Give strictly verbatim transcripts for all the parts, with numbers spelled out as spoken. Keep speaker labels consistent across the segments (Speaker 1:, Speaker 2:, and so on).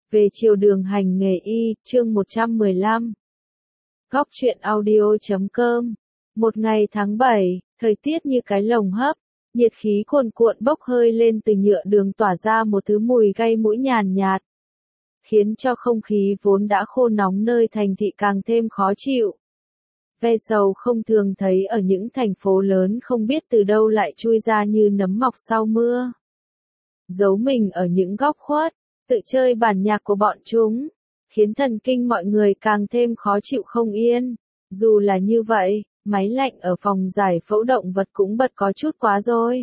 Speaker 1: Về chiều đường hành nghề y, chương một trăm mười lăm. Góc truyện audio chấm com. Một ngày tháng bảy, thời tiết như cái lồng hấp, nhiệt khí cuồn cuộn bốc hơi lên từ nhựa đường tỏa ra một thứ mùi gây mũi nhàn nhạt, khiến cho không khí vốn đã khô nóng nơi thành thị càng thêm khó chịu. Ve sầu không thường thấy ở những thành phố lớn không biết từ đâu lại chui ra như nấm mọc sau mưa. Giấu mình ở những góc khuất, tự chơi bản nhạc của bọn chúng, khiến thần kinh mọi người càng thêm khó chịu không yên. Dù là như vậy, máy lạnh ở phòng giải phẫu động vật cũng bật có chút quá rồi.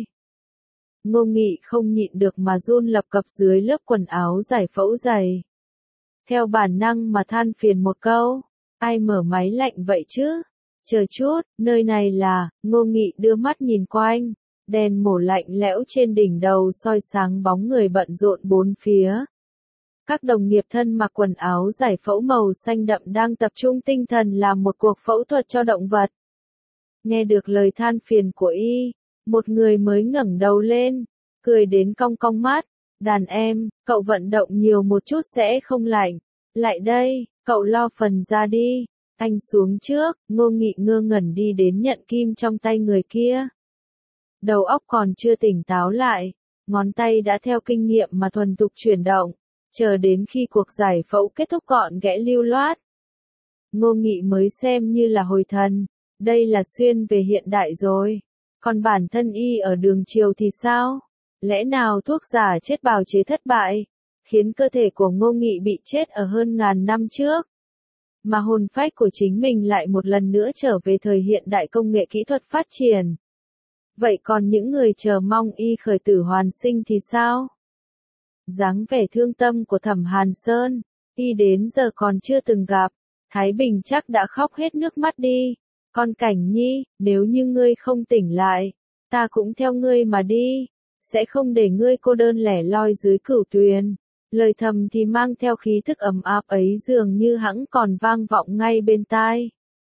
Speaker 1: Ngô Nghị không nhịn được mà run lập cập dưới lớp quần áo giải phẫu dày. Theo bản năng mà than phiền một câu, ai mở máy lạnh vậy chứ? Chờ chút, nơi này là, Ngô Nghị đưa mắt nhìn quanh. Đèn mổ lạnh lẽo trên đỉnh đầu soi sáng bóng người bận rộn bốn phía. Các đồng nghiệp thân mặc quần áo giải phẫu màu xanh đậm đang tập trung tinh thần làm một cuộc phẫu thuật cho động vật. Nghe được lời than phiền của y, một người mới ngẩng đầu lên, cười đến cong cong mắt. Đàn em, cậu vận động nhiều một chút sẽ không lạnh. Lại đây, cậu lo phần ra đi. Anh xuống trước. Ngô Nghị ngơ ngẩn đi đến nhận kim trong tay người kia. Đầu óc còn chưa tỉnh táo lại, ngón tay đã theo kinh nghiệm mà thuần thục chuyển động, chờ đến khi cuộc giải phẫu kết thúc gọn ghẽ lưu loát. Ngô Nghị mới xem như là hồi thần, đây là xuyên về hiện đại rồi. Còn bản thân y ở đường chiều thì sao? Lẽ nào thuốc giả chết bào chế thất bại, khiến cơ thể của Ngô Nghị bị chết ở hơn ngàn năm trước, mà hồn phách của chính mình lại một lần nữa trở về thời hiện đại công nghệ kỹ thuật phát triển. Vậy còn những người chờ mong y khởi tử hoàn sinh thì sao? Dáng vẻ thương tâm của Thẩm Hàn Sơn, y đến giờ còn chưa từng gặp, Thái Bình chắc đã khóc hết nước mắt đi. Con Cảnh Nhi, nếu như ngươi không tỉnh lại, ta cũng theo ngươi mà đi, sẽ không để ngươi cô đơn lẻ loi dưới cửu tuyền. Lời thầm thì mang theo khí thức ấm áp ấy dường như hẵng còn vang vọng ngay bên tai.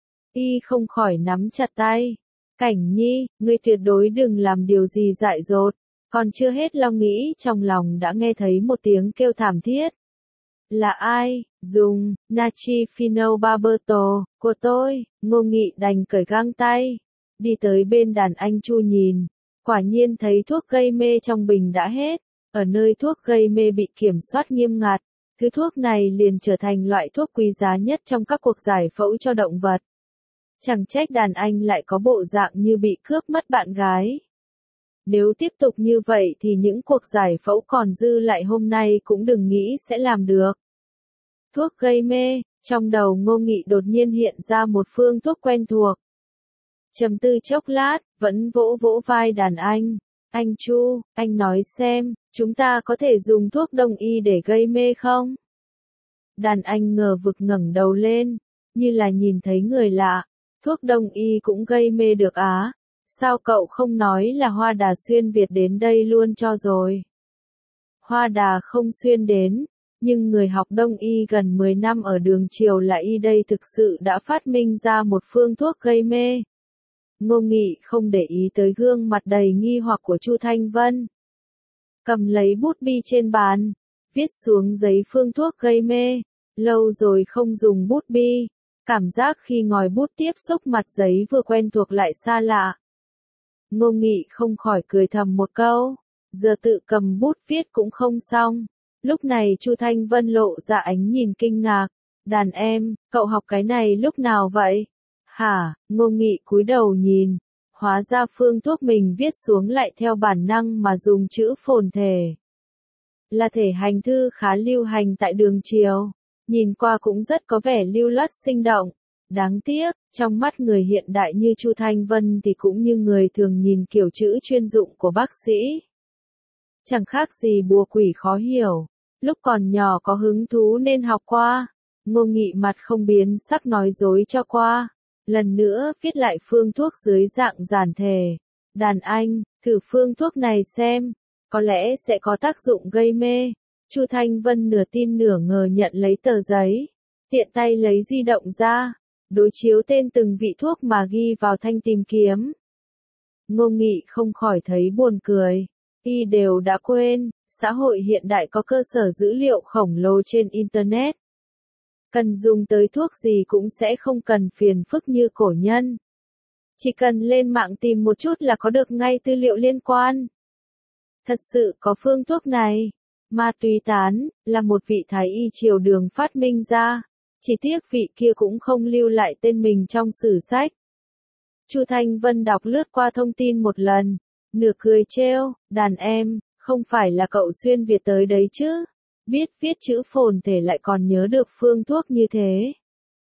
Speaker 1: Y không khỏi nắm chặt tay. Cảnh Nhi, ngươi tuyệt đối đừng làm điều gì dại dột. Còn chưa hết lo nghĩ trong lòng đã nghe thấy một tiếng kêu thảm thiết. Là ai? Dùng, Nachi Phenobarbital, của tôi. Ngô Nghị đành cởi găng tay. Đi tới bên đàn anh Chu nhìn. Quả nhiên thấy thuốc gây mê trong bình đã hết. Ở nơi thuốc gây mê bị kiểm soát nghiêm ngặt, thứ thuốc này liền trở thành loại thuốc quý giá nhất trong các cuộc giải phẫu cho động vật. Chẳng trách đàn anh lại có bộ dạng như bị cướp mất bạn gái. Nếu tiếp tục như vậy thì những cuộc giải phẫu còn dư lại hôm nay cũng đừng nghĩ sẽ làm được. Thuốc gây mê, trong đầu Ngô Nghị đột nhiên hiện ra một phương thuốc quen thuộc. Trầm tư chốc lát, vẫn vỗ vỗ vai đàn anh. Anh Chu, anh nói xem, chúng ta có thể dùng thuốc đông y để gây mê không? Đàn anh ngờ vực ngẩng đầu lên, như là nhìn thấy người lạ. Thuốc đông y cũng gây mê được á? Sao cậu không nói là Hoa Đà xuyên Việt đến đây luôn cho rồi? Hoa Đà không xuyên đến, nhưng người học đông y gần mười năm ở đường chiều là y đây thực sự đã phát minh ra một phương thuốc gây mê. Ngô Nghị không để ý tới gương mặt đầy nghi hoặc của Chu Thanh Vân. Cầm lấy bút bi trên bàn, viết xuống giấy phương thuốc gây mê. Lâu rồi không dùng bút bi, cảm giác khi ngòi bút tiếp xúc mặt giấy vừa quen thuộc lại xa lạ. Ngô Nghị không khỏi cười thầm một câu, giờ tự cầm bút viết cũng không xong. Lúc này Chu Thanh Vân lộ ra ánh nhìn kinh ngạc. Đàn em, cậu học cái này lúc nào vậy? Hả? Ngô Nghị cúi đầu nhìn, hóa ra phương thuốc mình viết xuống lại theo bản năng mà dùng chữ phồn thể. Là thể hành thư khá lưu hành tại đường chiều, nhìn qua cũng rất có vẻ lưu loát sinh động. Đáng tiếc, trong mắt người hiện đại như Chu Thanh Vân thì cũng như người thường nhìn kiểu chữ chuyên dụng của bác sĩ. Chẳng khác gì bùa quỷ khó hiểu, lúc còn nhỏ có hứng thú nên học qua. Ngô Nghị mặt không biến sắc nói dối cho qua. Lần nữa viết lại phương thuốc dưới dạng giản thể. Đàn anh, thử phương thuốc này xem, có lẽ sẽ có tác dụng gây mê. Chu Thanh Vân nửa tin nửa ngờ nhận lấy tờ giấy, tiện tay lấy di động ra, đối chiếu tên từng vị thuốc mà ghi vào thanh tìm kiếm. Ngô Nghị không khỏi thấy buồn cười. Y đều đã quên, xã hội hiện đại có cơ sở dữ liệu khổng lồ trên Internet. Cần dùng tới thuốc gì cũng sẽ không cần phiền phức như cổ nhân. Chỉ cần lên mạng tìm một chút là có được ngay tư liệu liên quan. Thật sự có phương thuốc này. Ma túy tán, là một vị thái y triều Đường phát minh ra. Chỉ tiếc vị kia cũng không lưu lại tên mình trong sử sách. Chu Thanh Vân đọc lướt qua thông tin một lần, nửa cười trêu, đàn em, không phải là cậu xuyên Việt tới đấy chứ? Biết viết chữ phồn thể lại còn nhớ được phương thuốc như thế.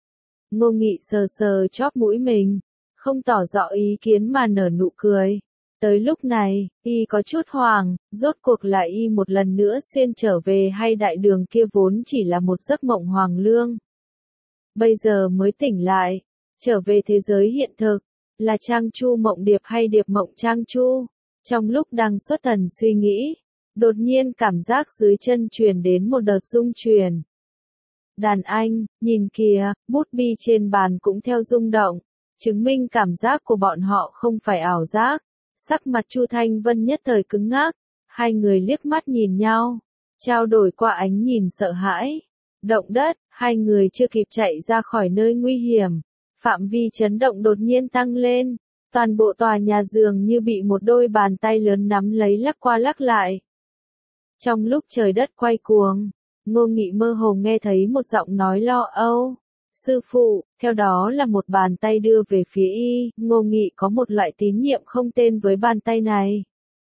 Speaker 1: Ngô Nghị sờ sờ chóp mũi mình, không tỏ rõ ý kiến mà nở nụ cười. Tới lúc này, y có chút hoảng, rốt cuộc là y một lần nữa xuyên trở về hay đại đường kia vốn chỉ là một giấc mộng hoàng lương. Bây giờ mới tỉnh lại, trở về thế giới hiện thực, là Trang Chu mộng điệp hay điệp mộng Trang Chu. Trong lúc đang xuất thần suy nghĩ, đột nhiên cảm giác dưới chân truyền đến một đợt rung chuyển. Đàn anh, nhìn kìa, bút bi trên bàn cũng theo rung động, chứng minh cảm giác của bọn họ không phải ảo giác. Sắc mặt Chu Thanh Vân nhất thời cứng ngắc, hai người liếc mắt nhìn nhau, trao đổi qua ánh nhìn sợ hãi. Động đất, hai người chưa kịp chạy ra khỏi nơi nguy hiểm, phạm vi chấn động đột nhiên tăng lên, toàn bộ tòa nhà dường như bị một đôi bàn tay lớn nắm lấy lắc qua lắc lại. Trong lúc trời đất quay cuồng, Ngô Nghị mơ hồ nghe thấy một giọng nói lo âu. Sư phụ, theo đó là một bàn tay đưa về phía y, Ngô Nghị có một loại tín nhiệm không tên với bàn tay này.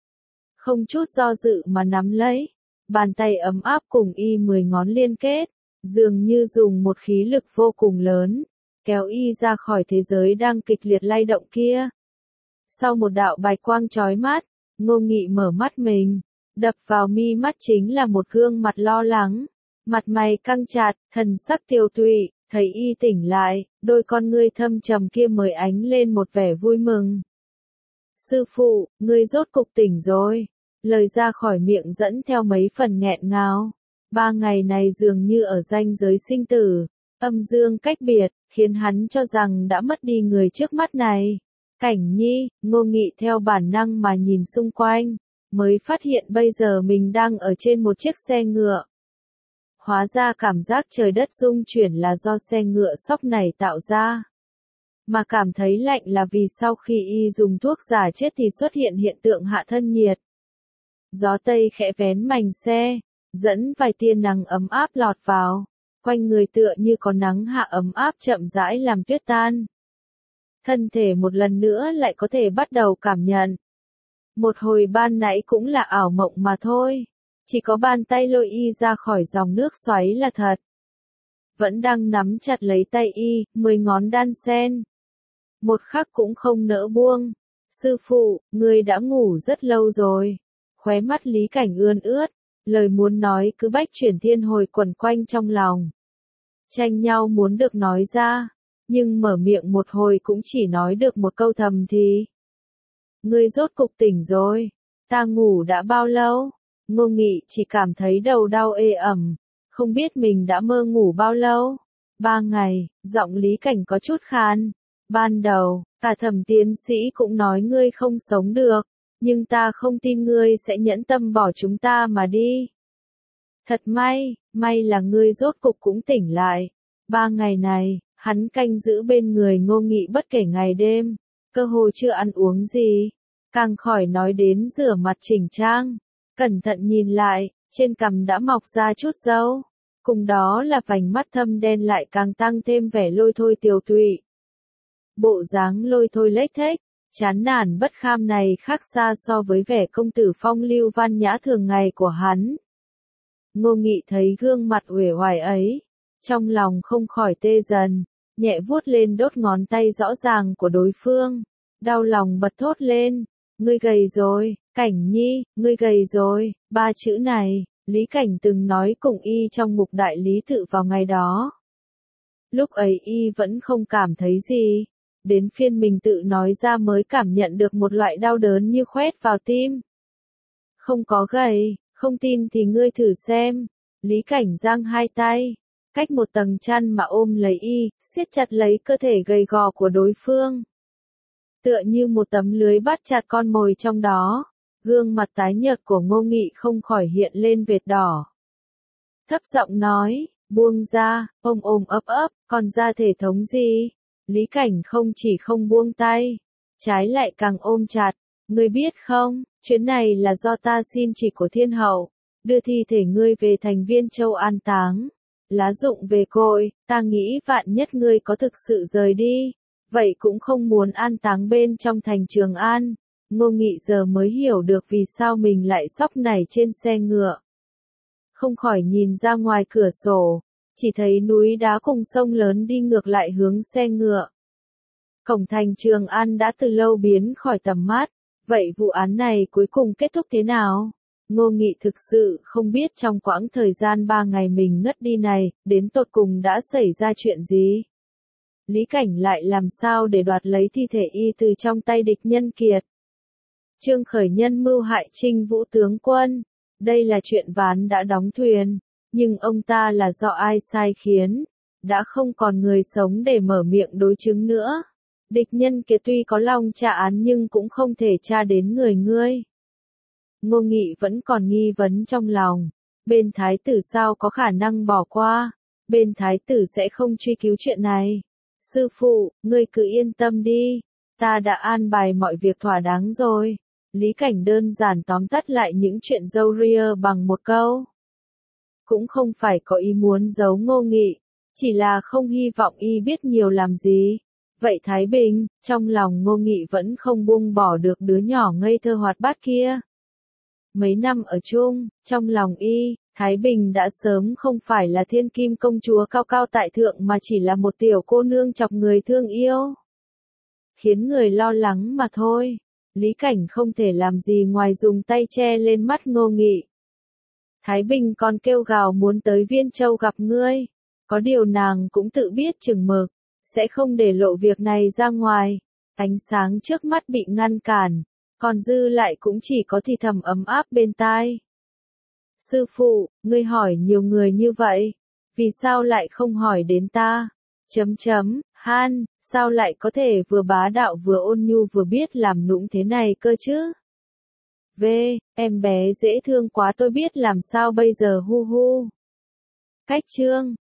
Speaker 1: Không chút do dự mà nắm lấy, bàn tay ấm áp cùng y mười ngón liên kết, dường như dùng một khí lực vô cùng lớn, kéo y ra khỏi thế giới đang kịch liệt lay động kia. Sau một đạo bạch quang chói mắt, Ngô Nghị mở mắt mình, đập vào mi mắt chính là một gương mặt lo lắng, mặt mày căng chặt, thần sắc tiều tụy. Thấy y tỉnh lại, đôi con ngươi thâm trầm kia mới ánh lên một vẻ vui mừng. Sư phụ, ngươi rốt cục tỉnh rồi. Lời ra khỏi miệng dẫn theo mấy phần nghẹn ngào. Ba ngày này dường như ở ranh giới sinh tử, âm dương cách biệt, khiến hắn cho rằng đã mất đi người trước mắt này. Cảnh Nhi, Ngô Nghị theo bản năng mà nhìn xung quanh, mới phát hiện bây giờ mình đang ở trên một chiếc xe ngựa. Hóa ra cảm giác trời đất rung chuyển là do xe ngựa sóc này tạo ra. Mà cảm thấy lạnh là vì sau khi y dùng thuốc giả chết thì xuất hiện hiện tượng hạ thân nhiệt. Gió Tây khẽ vén mành xe, dẫn vài tia nắng ấm áp lọt vào, quanh người tựa như có nắng hạ ấm áp chậm rãi làm tuyết tan. Thân thể một lần nữa lại có thể bắt đầu cảm nhận. Một hồi ban nãy cũng là ảo mộng mà thôi. Chỉ có bàn tay lôi y ra khỏi dòng nước xoáy là thật. Vẫn đang nắm chặt lấy tay y, mười ngón đan sen. Một khắc cũng không nỡ buông. Sư phụ, ngươi đã ngủ rất lâu rồi. Khóe mắt Lý Cảnh ươn ướt, lời muốn nói cứ bách chuyển thiên hồi quẩn quanh trong lòng. Tranh nhau muốn được nói ra, nhưng mở miệng một hồi cũng chỉ nói được một câu thầm thì. Ngươi rốt cục tỉnh rồi, ta ngủ đã bao lâu? Ngô Nghị chỉ cảm thấy đầu đau ê ẩm, không biết mình đã mơ ngủ bao lâu. Ba ngày, giọng Lý Cảnh có chút khan. Ban đầu, cả Thẩm tiến sĩ cũng nói ngươi không sống được, nhưng ta không tin ngươi sẽ nhẫn tâm bỏ chúng ta mà đi. Thật may, may là ngươi rốt cục cũng tỉnh lại. Ba ngày này, hắn canh giữ bên người Ngô Nghị bất kể ngày đêm, cơ hồ chưa ăn uống gì, càng khỏi nói đến rửa mặt chỉnh trang. Cẩn thận nhìn lại, trên cằm đã mọc ra chút râu, cùng đó là vành mắt thâm đen lại càng tăng thêm vẻ lôi thôi tiều tụy. Bộ dáng lôi thôi lếch thếch, chán nản bất kham này khác xa so với vẻ công tử phong lưu văn nhã thường ngày của hắn. Ngô Nghị thấy gương mặt uể oải ấy, trong lòng không khỏi tê dần, nhẹ vuốt lên đốt ngón tay rõ ràng của đối phương, đau lòng bật thốt lên, ngươi gầy rồi. Cảnh Nhi, ngươi gầy rồi, ba chữ này, Lý Cảnh từng nói cùng y trong mục đại lý tự vào ngày đó. Lúc ấy y vẫn không cảm thấy gì, đến phiên mình tự nói ra mới cảm nhận được một loại đau đớn như khoét vào tim. Không có gầy, không tin thì ngươi thử xem. Lý Cảnh giang hai tay, cách một tầng chăn mà ôm lấy y, siết chặt lấy cơ thể gầy gò của đối phương. Tựa như một tấm lưới bắt chặt con mồi trong đó. Gương mặt tái nhợt của Ngô Nghị không khỏi hiện lên vệt đỏ. Thấp giọng nói, buông ra, ôm ôm ấp ấp, còn ra thể thống gì? Lý Cảnh không chỉ không buông tay, trái lại càng ôm chặt. Ngươi biết không, chuyến này là do ta xin chỉ của thiên hậu, đưa thi thể ngươi về thành Viên Châu an táng. Lá dụng về cội, ta nghĩ vạn nhất ngươi có thực sự rời đi, vậy cũng không muốn an táng bên trong thành Trường An. Ngô Nghị giờ mới hiểu được vì sao mình lại sóc nảy trên xe ngựa. Không khỏi nhìn ra ngoài cửa sổ, chỉ thấy núi đá cùng sông lớn đi ngược lại hướng xe ngựa. Cổng thành Trường An đã từ lâu biến khỏi tầm mắt, vậy vụ án này cuối cùng kết thúc thế nào? Ngô Nghị thực sự không biết trong quãng thời gian ba ngày mình ngất đi này, đến tột cùng đã xảy ra chuyện gì? Lý Cảnh lại làm sao để đoạt lấy thi thể y từ trong tay địch nhân kiệt? Trương Khởi Nhân mưu hại Trinh Vũ tướng quân. Đây là chuyện ván đã đóng thuyền, nhưng ông ta là do ai sai khiến? Đã không còn người sống để mở miệng đối chứng nữa. Địch nhân kia tuy có lòng tra án nhưng cũng không thể tra đến người ngươi. Ngô Nghị vẫn còn nghi vấn trong lòng. Bên thái tử sao có khả năng bỏ qua? Bên thái tử sẽ không truy cứu chuyện này. Sư phụ, ngươi cứ yên tâm đi. Ta đã an bài mọi việc thỏa đáng rồi. Lý Cảnh đơn giản tóm tắt lại những chuyện râu ria bằng một câu. Cũng không phải có ý muốn giấu Ngô Nghị, chỉ là không hy vọng y biết nhiều làm gì. Vậy Thái Bình, trong lòng Ngô Nghị vẫn không buông bỏ được đứa nhỏ ngây thơ hoạt bát kia. Mấy năm ở chung, trong lòng y, Thái Bình đã sớm không phải là thiên kim công chúa cao cao tại thượng mà chỉ là một tiểu cô nương chọc người thương yêu. Khiến người lo lắng mà thôi. Lý Cảnh không thể làm gì ngoài dùng tay che lên mắt Ngô Nghị. Thái Bình còn kêu gào muốn tới Viên Châu gặp ngươi. Có điều nàng cũng tự biết chừng mực, sẽ không để lộ việc này ra ngoài. Ánh sáng trước mắt bị ngăn cản, còn dư lại cũng chỉ có thì thầm ấm áp bên tai. Sư phụ, ngươi hỏi nhiều người như vậy, vì sao lại không hỏi đến ta? Chấm chấm, Han, sao lại có thể vừa bá đạo vừa ôn nhu vừa biết làm nũng thế này cơ chứ? V, em bé dễ thương quá tôi biết làm sao bây giờ hu hu. Cách chương